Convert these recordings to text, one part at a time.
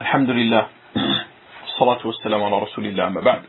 الحمد لله والصلاة والسلام على رسول الله، أما بعد.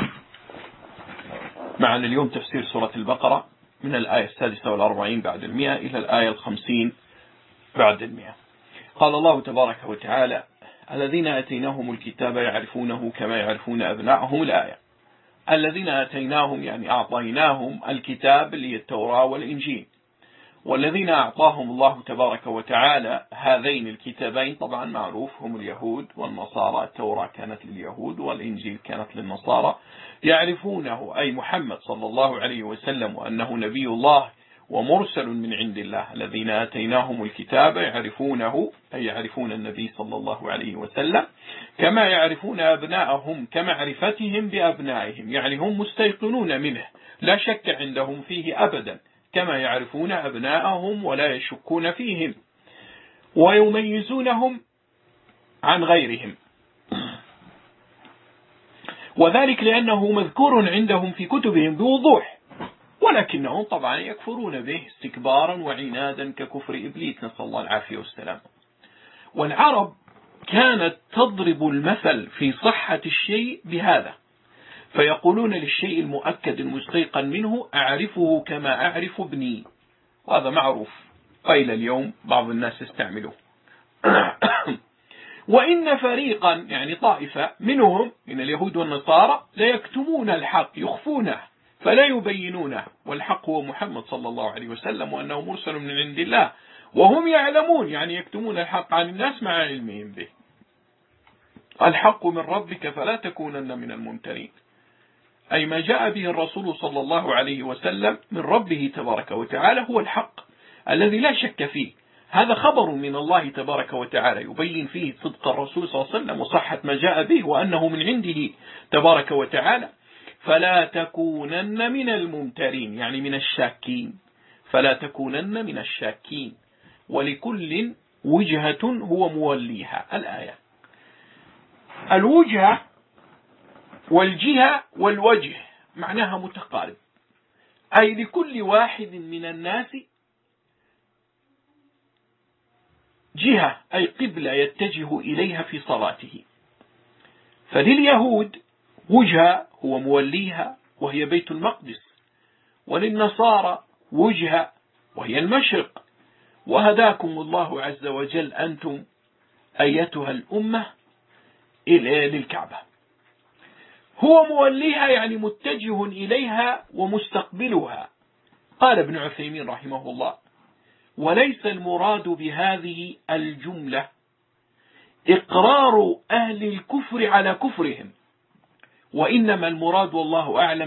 معنا اليوم تفسير سورة البقرة من الآية 46 بعد 100 إلى الآية 50 بعد 100. قال الله تبارك وتعالى: الذين آتيناهم الكتاب يعرفونه كما يعرفون أبناءهم. الآية الذين آتيناهم يعني أعطيناهم الكتاب اللي التوراة والإنجيل، والذين أعطاهم الله تبارك وتعالى هذين الكتابين طبعا معروف هم اليهود والنصارى. التوراة كانت لليهود والإنجيل كانت للنصارى. يعرفونه أي محمد صلى الله عليه وسلم وأنه نبي الله ومرسل من عند الله. الذين آتيناهم الكتاب يعرفونه أي يعرفون النبي صلى الله عليه وسلم كما يعرفون أبناءهم كمعرفتهم بأبنائهم، يعني هم مستيقنون منه لا شك عندهم فيه أبدا كما يعرفون أبناءهم ولا يشكون فيهم، ويميزونهم عن غيرهم، وذلك لأنه مذكور عندهم في كتبهم بوضوح، ولكنهم طبعا يكفرون به استكبارا وعنادا ككفر إبليس، نسأل الله العافية والسلام. والعرب كانت تضرب المثل في صحة الشيء بهذا، فيقولون للشيء المؤكد المستيقن منه: أعرفه كما أعرف ابني. وهذا معروف وإلى اليوم بعض الناس يستعملوه. وإن فريقا يعني طائفة منهم من اليهود والنصارى ليكتمون الحق، يخفونه فلا يبينونه، والحق هو محمد صلى الله عليه وسلم وأنه مرسل من عند الله، وهم يعلمون يعني يكتمون الحق عن الناس مع علمهم به. الحق من ربك فلا تكونن من الممترين، أي ما جاء به الرسول صلى الله عليه وسلم من ربه تبارك وتعالى هو الحق الذي لا شك فيه. هذا خبر من الله تبارك وتعالى يبين فيه صدق الرسول صلى الله عليه وسلم وصحة ما جاء به وأنه من عنده تبارك وتعالى. فلا تكونن من الممترين يعني من الشاكين، فلا تكونن من الشاكين، ولكل وجهة هو موليها. الآية الوجهة والجهة والوجه معناها متقارب، أي لكل واحد من الناس جهة أي قبلة يتجه إليها في صلاته. فلليهود وجهة هو موليها وهي بيت المقدس، وللنصارى وجهة وهي المشرق. وهداكم الله عز وجل أنتم أيتها الأمة للكعبة. هو موليها يعني متجه إليها ومستقبلها. قال ابن عثيمين رحمه الله: وليس المراد بهذه الجملة إقرار أهل الكفر على كفرهم، وإنما المراد والله أعلم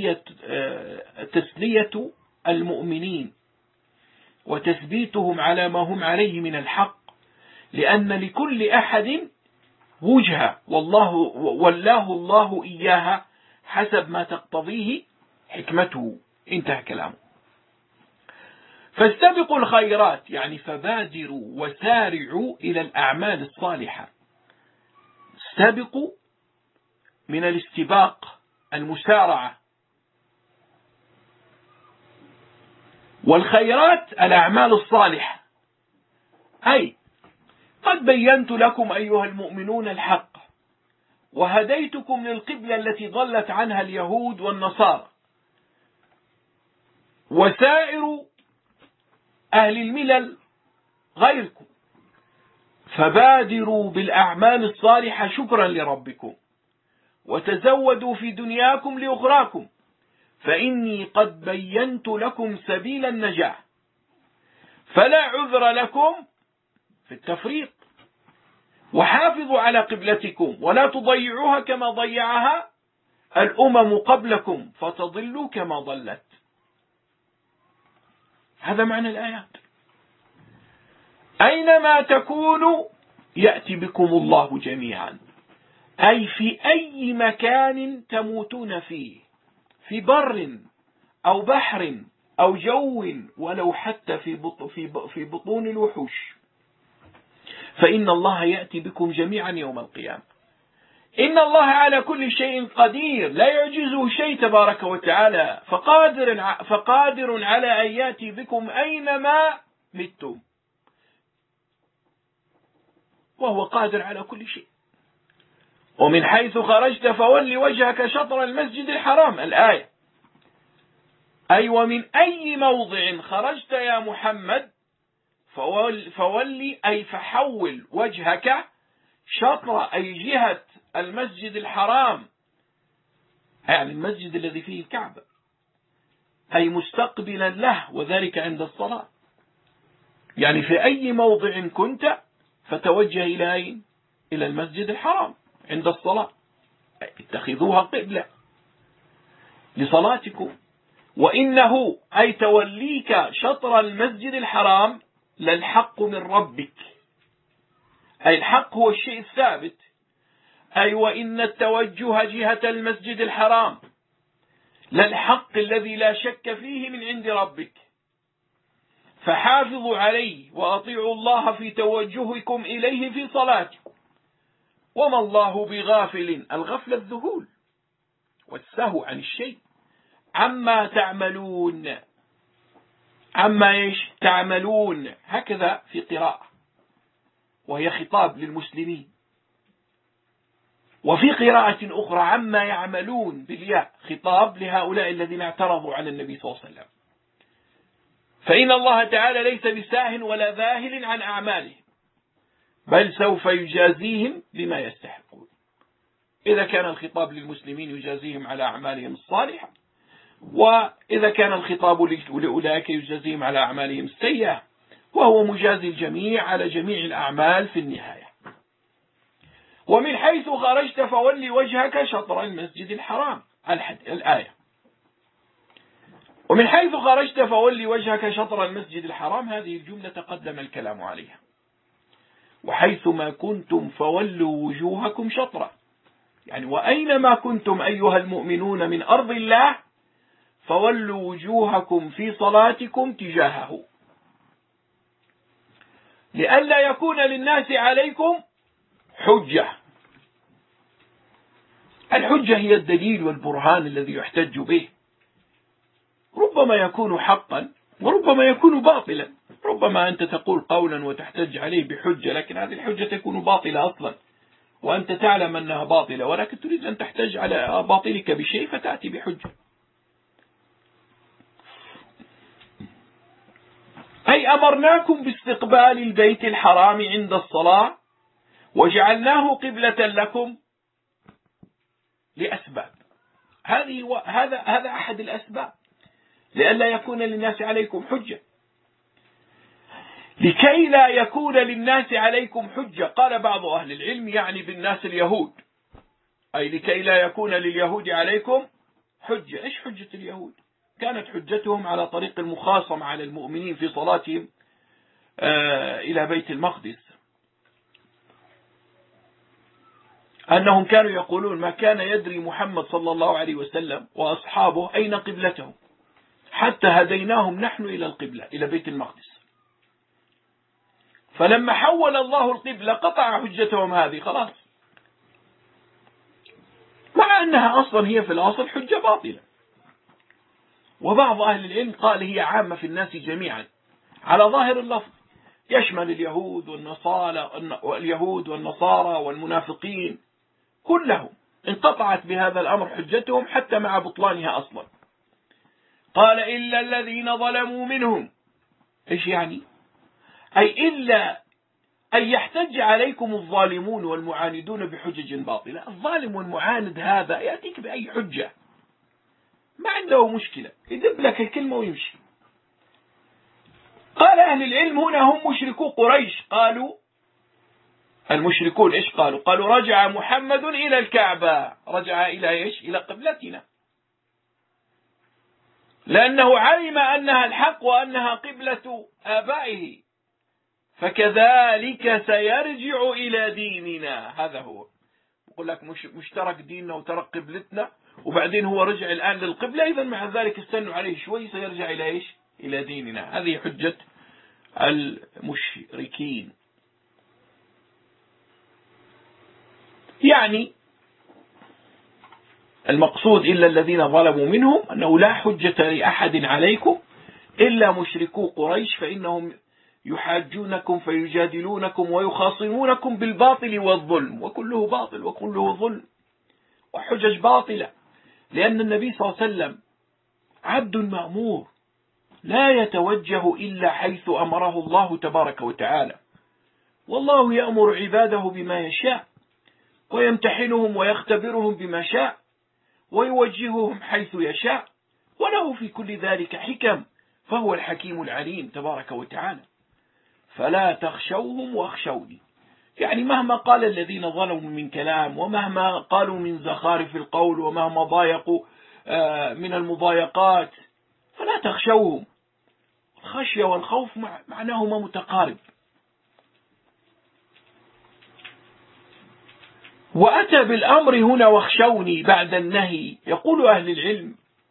تسلية المؤمنين وتثبيتهم على ما هم عليه من الحق، لأن لكل أحد وجهة والله الله إياها حسب ما تقتضيه حكمته. انتهى كلامه. فاستبقوا الخيرات يعني فبادروا وسارعوا إلى الأعمال الصالحة. استبقوا من الاستباق المسارعة، والخيرات الأعمال الصالحة. أي قد بينت لكم أيها المؤمنون الحق وهديتكم للقبلة التي ضلت عنها اليهود والنصارى وسائر أهل الملل غيركم، فبادروا بالأعمال الصالحة شكرا لربكم، وتزودوا في دنياكم لأخراكم، فإني قد بينت لكم سبيل النجاة، فلا عذر لكم في التفريط. وحافظوا على قبلتكم ولا تضيعوها كما ضيعها الأمم قبلكم فتضلوا كما ضلت. هذا معنى الآيات. أينما تكونوا يأتي بكم الله جميعا، أي في أي مكان تموتون فيه، في بر أو بحر أو جو، ولو حتى في بطون الوحوش، فإن الله يأتي بكم جميعا يوم القيامة. إن الله على كل شيء قدير، لا يعجزه شيء تبارك وتعالى، فقادر على أن يأتي بكم أينما متم. وهو قادر على كل شيء. ومن حيث خرجت فول وجهك شطر المسجد الحرام، الآية. أي ومن أي موضع خرجت يا محمد فولي، أي فحول وجهك شطر، أي جهة المسجد الحرام، يعني المسجد الذي فيه الكعبة، أي مستقبلا له، وذلك عند الصلاة. يعني في أي موضع كنت فتوجه إلى أين؟ إلى المسجد الحرام عند الصلاة، اتخذوها قبلة لصلاتكم. وإنه أي توليك شطر المسجد الحرام للحق من ربك، أي الحق هو الشيء الثابت. أي وإن التوجه جهة المسجد الحرام للحق الذي لا شك فيه من عند ربك، فحافظوا عليه وأطيعوا الله في توجهكم إليه في صلاتكم. وما الله بغافل، الغفل الذهول والسهو عن الشيء، عما تعملون، عما إيش تعملون، هكذا في قراءة وهي خطاب للمسلمين. وفي قراءة أخرى عما يعملون بالياء، خطاب لهؤلاء الذين اعترضوا على النبي صلى الله عليه وسلم. فإن الله تعالى ليس بساه ولا ذاهل عن أعمالهم، بل سوف يجازيهم بما يستحقون. إذا كان الخطاب للمسلمين يجازيهم على أعمالهم الصالحة، وإذا كان الخطاب لأولئك يجازيهم على أعمالهم السيئة، وهو مجازي الجميع على جميع الأعمال في النهاية. ومن حيث خرجت فولي وجهك شطر المسجد الحرام، الآية. ومن حيث خرجت فولي وجهك شطر المسجد الحرام، هذه الجملة تقدم الكلام عليها. وحيث ما كنتم فولوا وجوهكم شطرة، يعني وأينما كنتم أيها المؤمنون من أرض الله فولوا وجوهكم في صلاتكم تجاهه، لئلا يكون للناس عليكم حجة. الحجة هي الدليل والبرهان الذي يحتج به، ربما يكون حقا وربما يكون باطلا. ربما أنت تقول قولا وتحتج عليه بحجة، لكن هذه الحجة تكون باطلة أصلا، وأنت تعلم أنها باطلة، ولكن تريد أن تحتج على باطلك بشيء فتأتي بحجة. أي أمرناكم باستقبال البيت الحرام عند الصلاة وجعلناه قبلة لكم لأسباب. هذا أحد الأسباب، لئلا يكون للناس عليكم حجة. لكي لا يكون للناس عليكم حجة، قال بعض أهل العلم يعني بالناس اليهود، أي لكي لا يكون لليهود عليكم حجة. إيش حجة اليهود؟ كانت حجتهم على طريق المخاصمة على المؤمنين في صلاتهم إلى بيت المقدس، أنهم كانوا يقولون ما كان يدري محمد صلى الله عليه وسلم وأصحابه أين قبلته حتى هديناهم نحن إلى القبلة، إلى بيت المقدس. فلما حول الله القبلة قطع حجتهم هذه خلاص، مع أنها أصلا هي في الأصل حجة باطلة. وبعض أهل العلم قال هي عامة في الناس جميعا على ظاهر اللفظ، يشمل اليهود والنصارى والمنافقين كلهم، انقطعت بهذا الأمر حجتهم حتى مع بطلانها أصلا. قال إلا الذين ظلموا منهم. إيش يعني؟ أي إلا أن يحتج عليكم الظالمون والمعاندون بحجج باطلة. الظالم والمعاند هذا يأتيك بأي حجة، ما عنده مشكلة، يدب لك الكلمة ويمشي. قال أهل العلم هنا هم مشركو قريش. قالوا المشركون إيش قالوا؟ قالوا رجع محمد إلى الكعبة. رجع إلى إيش؟ إلى قبلتنا، لأنه علم أنها الحق وأنها قبلة آبائه، فكذلك سيرجع إلى ديننا. هذا هو، يقول لك مشترك ديننا وترك قبلتنا، وبعدين هو رجع الآن للقبلة، إذا مع ذلك استنوا عليه شوي سيرجع إلى إيش؟ إلى ديننا. هذه حجة المشركين. يعني المقصود إلا الذين ظلموا منهم أنه لا حجة لأحد عليكم إلا مشركو قريش، فإنهم يحاجونكم فيجادلونكم ويخاصمونكم بالباطل والظلم، وكله باطل وكله ظلم وحجج باطلة، لأن النبي صلى الله عليه وسلم عبد مأمور لا يتوجه إلا حيث أمره الله تبارك وتعالى، والله يأمر عباده بما يشاء ويمتحنهم ويختبرهم بما شاء ويوجههم حيث يشاء، وله في كل ذلك حكم، فهو الحكيم العليم تبارك وتعالى. فلا تخشوهم واخشوني، يعني مهما قال الذين ظلموا من كلام، ومهما قالوا من زخارف القول، ومهما ضايقوا من المضايقات، فلا تخشوهم. الخشية والخوف معناهما متقارب. وأتى بالأمر هنا واخشوني بعد النهي، يقول أهل العلم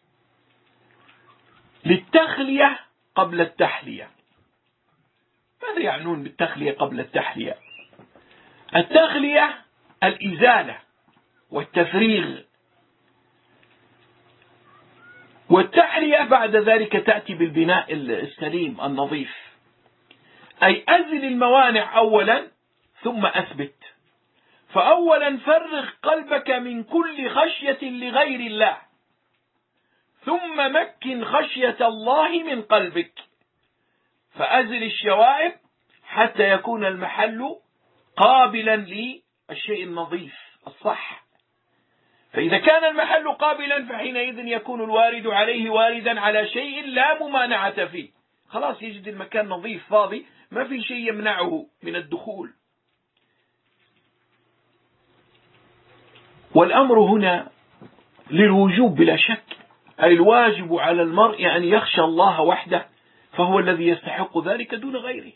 للتخلية قبل التحلية. ماذا يعنون بالتخلية قبل التحلية؟ التخلية الإزالة والتفريغ، والتحلية بعد ذلك تأتي بالبناء السليم النظيف، أي أزل الموانع أولا ثم أثبت. فأولا فرغ قلبك من كل خشية لغير الله، ثم مكن خشية الله من قلبك، فأزل الشوائب حتى يكون المحل قابلا للشيء النظيف الصح. فإذا كان المحل قابلا فحينئذ يكون الوارد عليه واردا على شيء لا ممانعة فيه، خلاص يجد المكان نظيف فاضي، ما في شيء يمنعه من الدخول. والأمر هنا للوجوب بلا شك، أي الواجب على المرء أن يخشى الله وحده، فهو الذي يستحق ذلك دون غيره.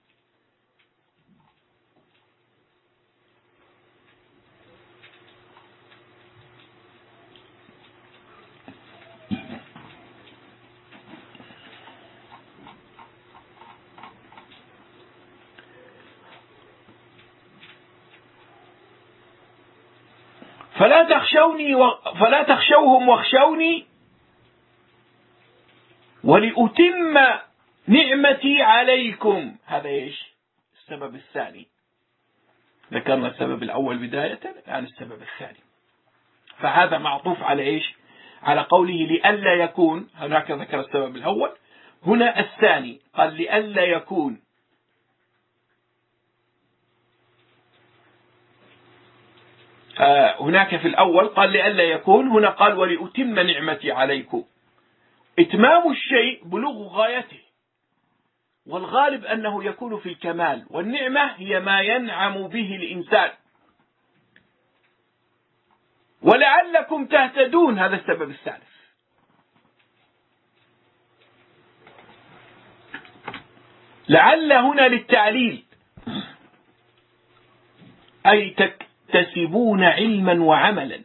فلا تخشوهم واخشوني ولأتم نعمتي عليكم. هذا إيش؟ السبب الثاني. ذكرنا السبب الأول بداية، الآن السبب الثاني. فهذا معطوف على إيش؟ على قوله لئلا يكون. هناك ذكر السبب الأول، هنا الثاني قال لئلا يكون. هناك في الأول قال لئلا يكون، هنا قال ولأتم نعمتي عليكم. إتمام الشيء بلوغ غايته، والغالب أنه يكون في الكمال، والنعمة هي ما ينعم به الإنسان. ولعلكم تهتدون، هذا السبب الثالث. لعل هنا للتعليل، أي تكتسبون علما وعملا.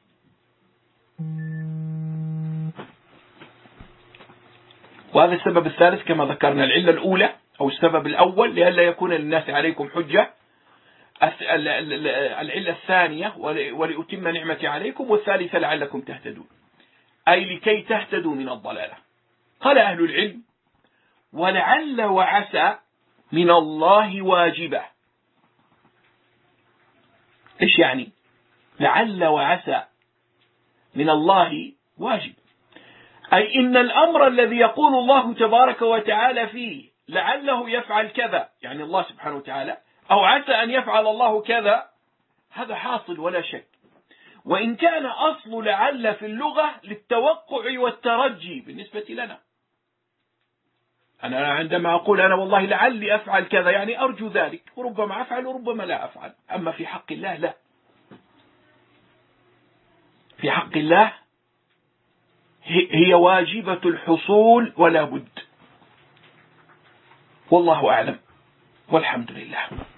وهذا السبب الثالث كما ذكرنا. العلة الأولى أو السبب الأول لئلا يكون للناس عليكم حجة، العلة الثانية ولأتم نعمتي عليكم، والثالثة لعلكم تهتدون، أي لكي تهتدوا من الضلالة. قال أهل العلم ولعل وعسى من الله واجبة. إيش يعني لعل وعسى من الله واجب؟ أي إن الأمر الذي يقول الله تبارك وتعالى فيه لعله يفعل كذا، يعني الله سبحانه وتعالى، أو عسى أن يفعل الله كذا، هذا حاصل ولا شك. وإن كان أصل لعل في اللغة للتوقع والترجي بالنسبة لنا. أنا عندما أقول أنا والله لعلي أفعل كذا، يعني أرجو ذلك، وربما أفعل وربما لا أفعل. أما في حق الله لا، في حق الله هي واجبة الحصول ولا بد. والله أعلم والحمد لله.